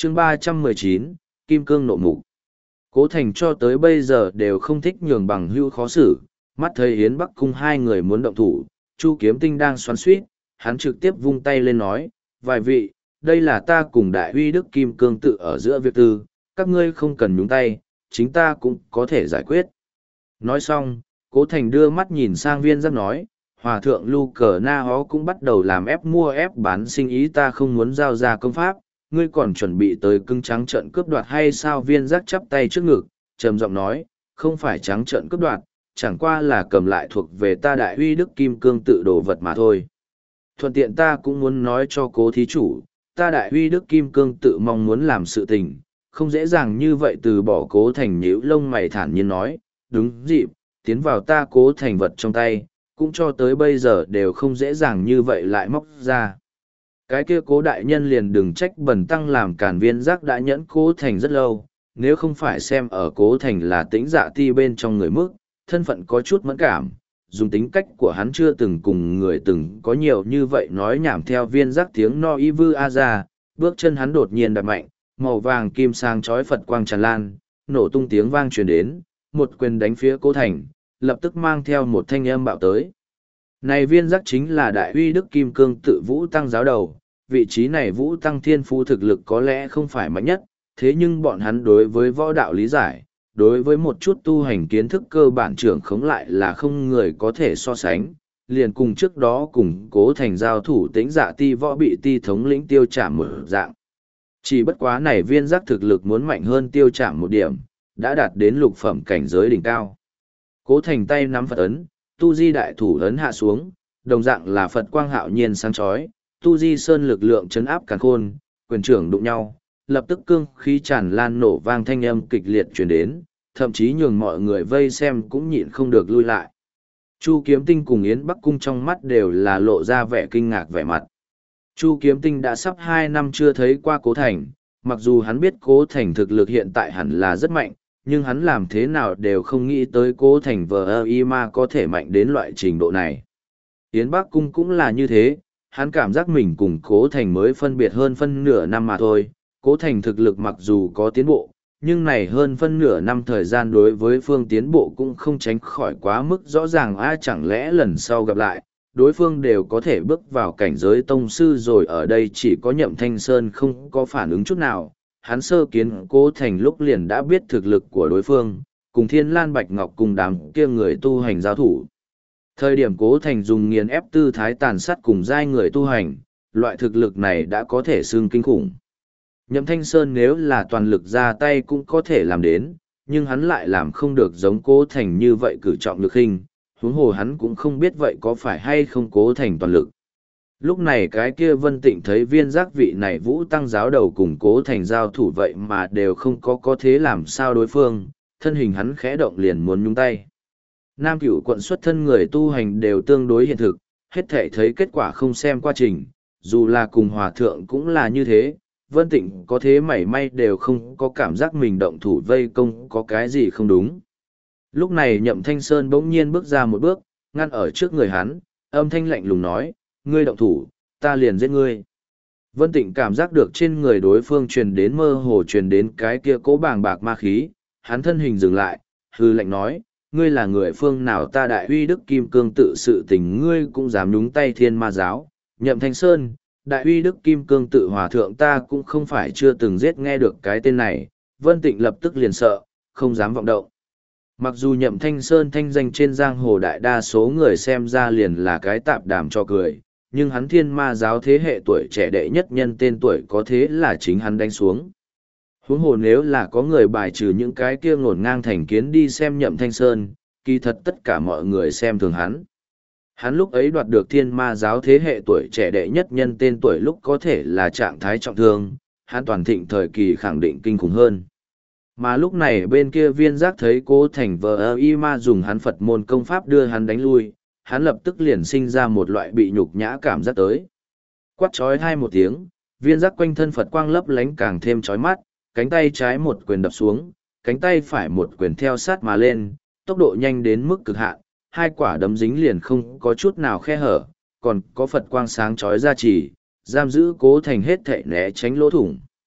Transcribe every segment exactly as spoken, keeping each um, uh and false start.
chương ba trăm mười chín, Kim Cương nộ mục. Cố Thành cho tới bây giờ đều không thích nhường bằng hữu khó xử, mắt thấy Yến Bắc Cung hai người muốn động thủ, Chu Kiếm Tinh đang xoắn xuýt, hắn trực tiếp vung tay lên nói, vài vị, đây là ta cùng đại huy đức Kim Cương tự ở giữa việc tư, các ngươi không cần nhúng tay, chính ta cũng có thể giải quyết. Nói xong, Cố Thành đưa mắt nhìn sang Viên Giác nói, Hòa thượng Lu Cờ Na Hó cũng bắt đầu làm ép mua ép bán sinh ý, ta không muốn giao ra công pháp, ngươi còn chuẩn bị tới cưng trắng trợn cướp đoạt hay sao? Viên Giác chắp tay trước ngực, trầm giọng nói, không phải trắng trợn cướp đoạt, chẳng qua là cầm lại thuộc về ta đại huy đức Kim Cương tự đồ vật mà thôi. Thuận tiện ta cũng muốn nói cho Cố thí chủ, ta đại huy đức Kim Cương tự mong muốn làm sự tình, không dễ dàng như vậy từ bỏ. Cố Thành nhíu lông mày thản nhiên nói, đúng dịp, tiến vào ta Cố Thành vật trong tay, cũng cho tới bây giờ đều không dễ dàng như vậy lại móc ra. Cái kia Cố đại nhân liền đừng trách bần tăng làm cản. Viên Giác đã nhẫn Cố Thành rất lâu, nếu không phải xem ở Cố Thành là Tĩnh Dạ Ti bên trong người mức, thân phận có chút mẫn cảm, dùng tính cách của hắn chưa từng cùng người từng có nhiều như vậy nói nhảm. Theo Viên Giác tiếng no y vư a ra, bước chân hắn đột nhiên đạp mạnh, màu vàng kim sang chói Phật quang tràn lan, nổ tung tiếng vang truyền đến, một quyền đánh phía Cố Thành, lập tức mang theo một thanh âm bạo tới. Này Viên Giác chính là đại huy đức Kim Cương tự Vũ Tăng giáo đầu, vị trí này Vũ Tăng thiên phú thực lực có lẽ không phải mạnh nhất, thế nhưng bọn hắn đối với võ đạo lý giải, đối với một chút tu hành kiến thức cơ bản trưởng khống lại là không người có thể so sánh, liền cùng trước đó cùng Cố Thành giao thủ Tĩnh Dạ Ti võ bị ti thống lĩnh Tiêu Trảm một dạng. Chỉ bất quá này Viên Giác thực lực muốn mạnh hơn Tiêu Trảm một điểm, đã đạt đến lục phẩm cảnh giới đỉnh cao. Cố Thành tay nắm Phật ấn, tu di đại thủ ấn hạ xuống, đồng dạng là Phật quang hạo nhiên sáng chói, tu di sơn lực lượng chấn áp càn khôn, quyền trưởng đụng nhau, lập tức cương khí tràn lan, nổ vang thanh âm kịch liệt truyền đến, thậm chí nhường mọi người vây xem cũng nhịn không được lui lại. Chu Kiếm Tinh cùng Yến Bắc Cung trong mắt đều là lộ ra vẻ kinh ngạc vẻ mặt. Chu Kiếm Tinh đã sắp hai năm chưa thấy qua Cố Thành, mặc dù hắn biết Cố Thành thực lực hiện tại hẳn là rất mạnh, nhưng hắn làm thế nào đều không nghĩ tới Cố Thành vờ y ma có thể mạnh đến loại trình độ này. Yến Bắc Cung cũng là như thế, hắn cảm giác mình cùng Cố Thành mới phân biệt hơn phân nửa năm mà thôi. Cố Thành thực lực mặc dù có tiến bộ, nhưng này hơn phân nửa năm thời gian đối với phương tiến bộ cũng không tránh khỏi quá mức rõ ràng. Ai chẳng lẽ lần sau gặp lại, đối phương đều có thể bước vào cảnh giới tông sư rồi. Ở đây chỉ có Nhậm Thanh Sơn không có phản ứng chút nào, hắn sơ kiến Cố Thành lúc liền đã biết thực lực của đối phương, cùng Thiên Lan Bạch Ngọc cùng đám kia người tu hành giao thủ. Thời điểm Cố Thành dùng nghiền ép tư thái tàn sát cùng giai người tu hành, loại thực lực này đã có thể xưng kinh khủng. Nhậm Thanh Sơn nếu là toàn lực ra tay cũng có thể làm đến, nhưng hắn lại làm không được giống Cố Thành như vậy cử trọng lực hình, huống hồ hắn cũng không biết vậy có phải hay không Cố Thành toàn lực. Lúc này cái kia Vân Tịnh thấy Viên Giác vị này Vũ Tăng giáo đầu cùng Cố Thành giao thủ vậy mà đều không có có thế làm sao đối phương, thân hình hắn khẽ động liền muốn nhúng tay. Nam Cửu quận xuất thân người tu hành đều tương đối hiện thực, hết thể thấy kết quả không xem quá trình, dù là cùng hòa thượng cũng là như thế. Vân Tịnh có thế mảy may đều không có cảm giác mình động thủ vây công có cái gì không đúng. Lúc này Nhậm Thanh Sơn bỗng nhiên bước ra một bước, ngăn ở trước người hắn, âm thanh lạnh lùng nói, ngươi động thủ, ta liền giết ngươi. Vân Tịnh cảm giác được trên người đối phương truyền đến mơ hồ truyền đến cái kia cỗ bàng bạc ma khí, hắn thân hình dừng lại, hư lạnh nói, ngươi là người phương nào? Ta đại huy đức Kim Cương tự sự tình ngươi cũng dám nhúng tay Thiên Ma giáo. Nhậm Thanh Sơn, đại huy đức Kim Cương tự hòa thượng ta cũng không phải chưa từng giết. Nghe được cái tên này, Vân Tịnh lập tức liền sợ, không dám vọng động. Mặc dù Nhậm Thanh Sơn thanh danh trên giang hồ đại đa số người xem ra liền là cái tạp đàm cho cười, nhưng hắn Thiên Ma giáo thế hệ tuổi trẻ đệ nhất nhân tên tuổi có thế là chính hắn đánh xuống. Huống hồ nếu là có người bài trừ những cái kia ngổn ngang thành kiến đi xem Nhậm Thanh Sơn, kỳ thật tất cả mọi người xem thường hắn. Hắn lúc ấy đoạt được Thiên Ma giáo thế hệ tuổi trẻ đệ nhất nhân tên tuổi lúc có thể là trạng thái trọng thương, hắn toàn thịnh thời kỳ khẳng định kinh khủng hơn. Mà lúc này bên kia Viên Giác thấy Cố Thành vờ y ma dùng hắn Phật môn công pháp đưa hắn đánh lui, hắn lập tức liền sinh ra một loại bị nhục nhã cảm giác tới. Quát chói hai một tiếng, Viên Giác quanh thân Phật quang lấp lánh càng thêm chói mắt, cánh tay trái một quyền đập xuống, cánh tay phải một quyền theo sát mà lên, tốc độ nhanh đến mức cực hạn, hai quả đấm dính liền không có chút nào khe hở, còn có Phật quang sáng chói ra chỉ, giam giữ Cố Thành hết thảy né tránh lỗ thủng.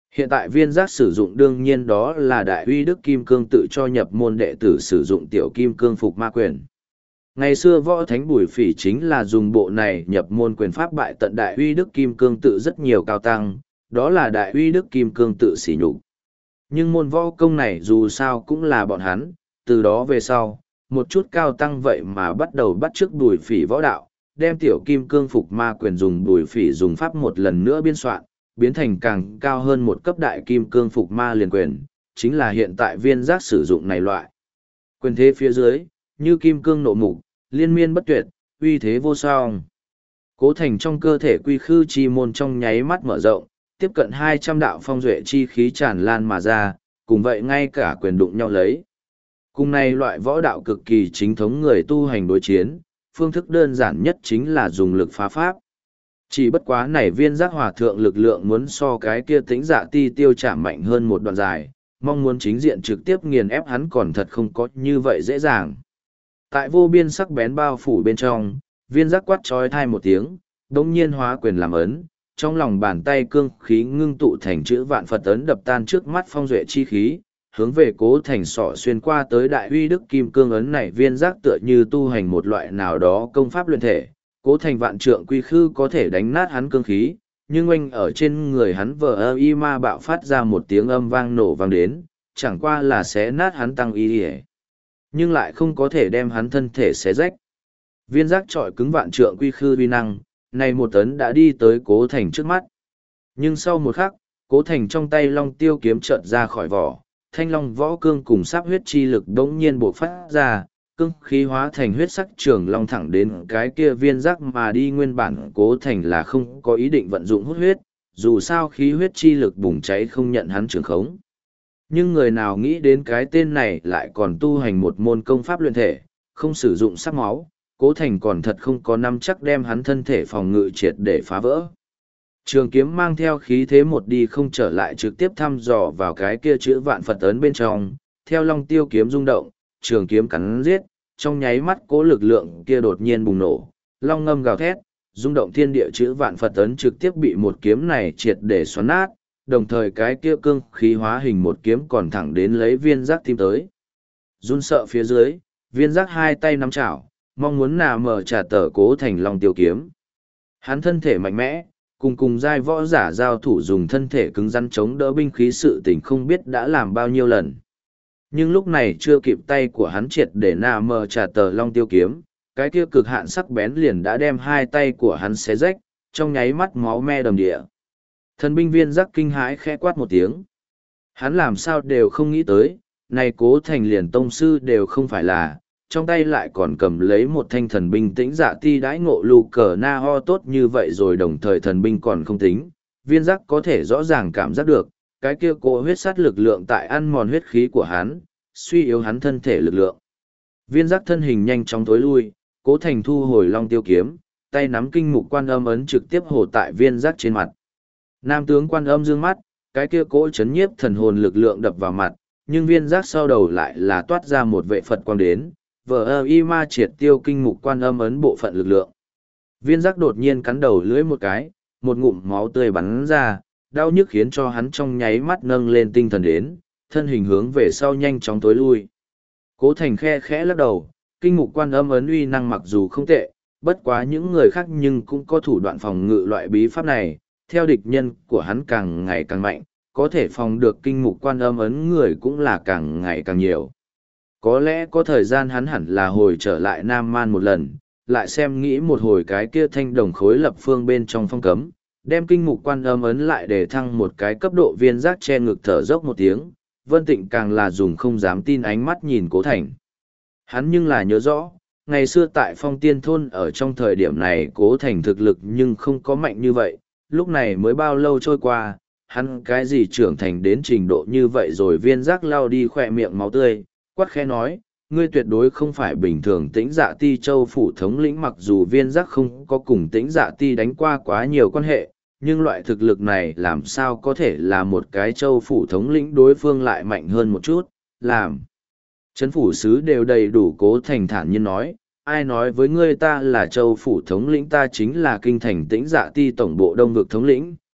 Hiện tại viên giác sử dụng đương nhiên đó là Đại Uy Đức Kim Cương tự cho nhập môn đệ tử sử dụng tiểu kim cương phục ma quyền. Ngày xưa võ thánh Bùi Phỉ chính là dùng bộ này nhập môn quyền pháp bại tận Đại Uy Đức Kim Cương tự rất nhiều cao tăng, đó là Đại Uy Đức Kim Cương tự sỉ nhục. Nhưng môn võ công này dù sao cũng là bọn hắn, từ đó về sau, một chút cao tăng vậy mà bắt đầu bắt chước Bùi Phỉ võ đạo, đem tiểu kim cương phục ma quyền dùng Bùi Phỉ dùng pháp một lần nữa biên soạn, biến thành càng cao hơn một cấp đại kim cương phục ma liền quyền, chính là hiện tại viên giác sử dụng này loại. Quyền thế phía dưới, như kim cương nộ mục, liên miên bất tuyệt, uy thế vô song. Cố Thành trong cơ thể quy khư chi môn trong nháy mắt mở rộng, tiếp cận hai trăm đạo phong duệ chi khí tràn lan mà ra, cùng vậy ngay cả quyền đụng nhau lấy. Cùng này loại võ đạo cực kỳ chính thống người tu hành đối chiến, phương thức đơn giản nhất chính là dùng lực phá pháp. Chỉ bất quá này viên giác hòa thượng lực lượng muốn so cái kia tĩnh dạ ti tiêu chạm mạnh hơn một đoạn dài, mong muốn chính diện trực tiếp nghiền ép hắn còn thật không có như vậy dễ dàng. Tại vô biên sắc bén bao phủ bên trong, viên giác quát trói thai một tiếng, đống nhiên hóa quyền làm ấn, trong lòng bàn tay cương khí ngưng tụ thành chữ vạn Phật ấn đập tan trước mắt phong duệ chi khí, hướng về Cố Thành sọ xuyên qua tới Đại Uy Đức Kim Cương ấn này viên giác tựa như tu hành một loại nào đó công pháp luyện thể. Cố Thành vạn trượng quy khư có thể đánh nát hắn cương khí, nhưng oanh ở trên người hắn vờ ơ y ma bạo phát ra một tiếng âm vang nổ vang đến, chẳng qua là xé nát hắn tăng y hề. Nhưng lại không có thể đem hắn thân thể xé rách. Viên giác trọi cứng vạn trượng quy khư uy năng, này một tấn đã đi tới Cố Thành trước mắt. Nhưng sau một khắc, Cố Thành trong tay long tiêu kiếm chợt ra khỏi vỏ, thanh long võ cương cùng sáp huyết chi lực đống nhiên bộc phát ra, cương khí hóa thành huyết sắc trường long thẳng đến cái kia viên giác mà đi. Nguyên bản Cố Thành là không có ý định vận dụng hút huyết, dù sao khí huyết chi lực bùng cháy không nhận hắn trường khống. Nhưng người nào nghĩ đến cái tên này lại còn tu hành một môn công pháp luyện thể, không sử dụng sắc máu, Cố Thành còn thật không có năm chắc đem hắn thân thể phòng ngự triệt để phá vỡ. Trường kiếm mang theo khí thế một đi không trở lại trực tiếp thăm dò vào cái kia chữ vạn Phật ấn bên trong, theo long tiêu kiếm rung động, trường kiếm cắn giết, trong nháy mắt cố lực lượng kia đột nhiên bùng nổ, long ngâm gào thét, rung động thiên địa chữ vạn Phật ấn trực tiếp bị một kiếm này triệt để xoắn nát, đồng thời cái kia cương khí hóa hình một kiếm còn thẳng đến lấy viên giác tim tới. Run sợ phía dưới, viên giác hai tay nắm chảo, mong muốn nào mở trả tờ Cố Thành long tiêu kiếm. Hắn thân thể mạnh mẽ, cùng cùng giai võ giả giao thủ dùng thân thể cứng rắn chống đỡ binh khí sự tình không biết đã làm bao nhiêu lần. Nhưng lúc này chưa kịp tay của hắn triệt để nào mở trả tờ long tiêu kiếm, cái kia cực hạn sắc bén liền đã đem hai tay của hắn xé rách, trong nháy mắt máu me đầm địa. Thần binh viên giác kinh hãi khẽ quát một tiếng. Hắn làm sao đều không nghĩ tới, này Cố Thành liền tông sư đều không phải là, trong tay lại còn cầm lấy một thanh thần binh tĩnh dạ ti đãi ngộ lù cờ na ho tốt như vậy rồi, đồng thời thần binh còn không tính. Viên giác có thể rõ ràng cảm giác được, cái kia cỗ huyết sát lực lượng tại ăn mòn huyết khí của hắn, suy yếu hắn thân thể lực lượng. Viên giác thân hình nhanh chóng tối lui, Cố Thành thu hồi long tiêu kiếm, tay nắm kinh mục quan âm ấn trực tiếp hồ tại viên giác trên mặt. Nam tướng quan âm dương mắt, cái kia cỗ chấn nhiếp thần hồn lực lượng đập vào mặt, nhưng viên giác sau đầu lại là toát ra một vệ Phật quang đến, vờ ơ y ma triệt tiêu kinh mục quan âm ấn bộ phận lực lượng. Viên giác đột nhiên cắn đầu lưỡi một cái, một ngụm máu tươi bắn ra, đau nhức khiến cho hắn trong nháy mắt nâng lên tinh thần đến, thân hình hướng về sau nhanh chóng tối lui. Cố Thành khe khẽ lắc đầu, kinh mục quan âm ấn uy năng mặc dù không tệ, bất quá những người khác nhưng cũng có thủ đoạn phòng ngự loại bí pháp này, theo địch nhân của hắn càng ngày càng mạnh, có thể phòng được kinh mục quan âm ấn người cũng là càng ngày càng nhiều. Có lẽ có thời gian hắn hẳn là hồi trở lại Nam Man một lần, lại xem nghĩ một hồi cái kia thanh đồng khối lập phương bên trong phong cấm, đem kinh mục quan âm ấn lại để thăng một cái cấp độ. Viên giác che ngực thở dốc một tiếng, Vân Tịnh càng là dùng không dám tin ánh mắt nhìn Cố Thành. Hắn nhưng là nhớ rõ, ngày xưa tại Phong Tiên Thôn ở trong thời điểm này Cố Thành thực lực nhưng không có mạnh như vậy, lúc này mới bao lâu trôi qua, hắn cái gì trưởng thành đến trình độ như vậy rồi. Viên giác lao đi khỏe miệng máu tươi, quát khẽ nói, ngươi tuyệt đối không phải bình thường Tĩnh Dạ Ti Châu phủ thống lĩnh. Mặc dù viên giác không có cùng Tĩnh Dạ Ti đánh qua quá nhiều quan hệ, nhưng loại thực lực này làm sao có thể là một cái châu phủ thống lĩnh, đối phương lại mạnh hơn một chút, làm. Trấn phủ sứ đều đầy đủ. Cố Thành thản nhiên nói, ai nói với ngươi ta là châu phủ thống lĩnh, ta chính là kinh thành Tĩnh Dạ Ti tổng bộ đông vực thống lĩnh,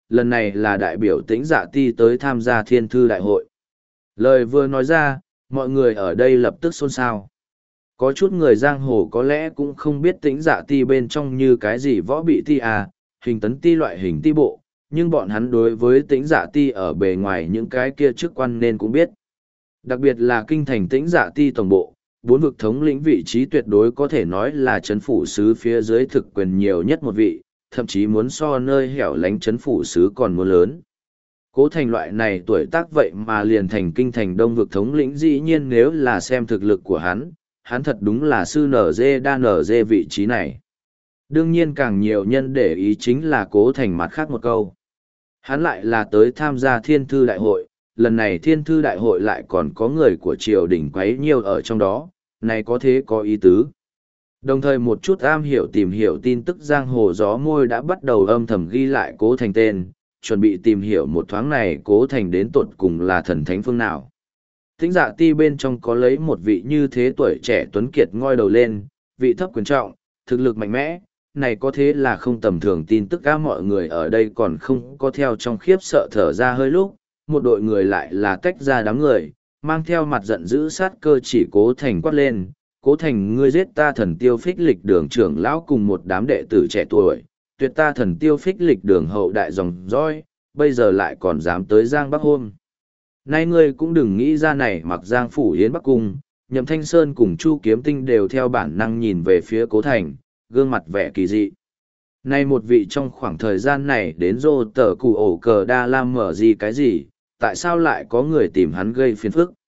lần này là đại biểu Tĩnh Dạ Ti tới tham gia Thiên Thư Đại hội. Lời vừa nói ra, mọi người ở đây lập tức xôn xao. Có chút người giang hồ có lẽ cũng không biết Tĩnh Dạ Ti bên trong như cái gì võ bị ti à, hình tấn ti loại hình ti bộ, nhưng bọn hắn đối với Tĩnh Dạ Ti ở bề ngoài những cái kia chức quan nên cũng biết. Đặc biệt là kinh thành Tĩnh Dạ Ti tổng bộ, bốn vực thống lĩnh vị trí tuyệt đối có thể nói là chấn phủ sứ phía dưới thực quyền nhiều nhất một vị, thậm chí muốn so nơi hẻo lánh chấn phủ sứ còn muốn lớn. Cố Thành loại này tuổi tác vậy mà liền thành kinh thành đông vực thống lĩnh, dĩ nhiên nếu là xem thực lực của hắn, hắn thật đúng là sư nở dê đa nở dê vị trí này. Đương nhiên càng nhiều nhân để ý chính là Cố Thành mặt khác một câu. Hắn lại là tới tham gia Thiên Thư Đại hội, lần này Thiên Thư Đại hội lại còn có người của triều đình quấy nhiều ở trong đó, này có thế có ý tứ. Đồng thời một chút am hiểu tìm hiểu tin tức giang hồ gió môi đã bắt đầu âm thầm ghi lại Cố Thành tên, chuẩn bị tìm hiểu một thoáng này Cố Thành đến tột cùng là thần thánh phương nào. Tĩnh Dạ Ti bên trong có lấy một vị như thế tuổi trẻ tuấn kiệt ngoi đầu lên, vị thấp quyền trọng, thực lực mạnh mẽ, này có thế là không tầm thường tin tức cả mọi người ở đây còn không có theo trong khiếp sợ thở ra hơi lúc, một đội người lại là tách ra đám người, mang theo mặt giận dữ sát cơ chỉ Cố Thành quát lên, Cố Thành ngươi giết ta Thần Tiêu Phích Lịch Đường trưởng lão cùng một đám đệ tử trẻ tuổi, tuyệt ta Thần Tiêu Phích Lịch Đường hậu đại dòng dõi, bây giờ lại còn dám tới Giang Bắc hôm. Nay ngươi cũng đừng nghĩ ra này, mặc Giang Phủ Yến Bắc Cung, Nhậm Thanh Sơn cùng Chu Kiếm Tinh đều theo bản năng nhìn về phía Cố Thành, gương mặt vẻ kỳ dị. Nay một vị trong khoảng thời gian này đến rô tờ cụ ổ cờ đa lam mở gì cái gì, tại sao lại có người tìm hắn gây phiền phức?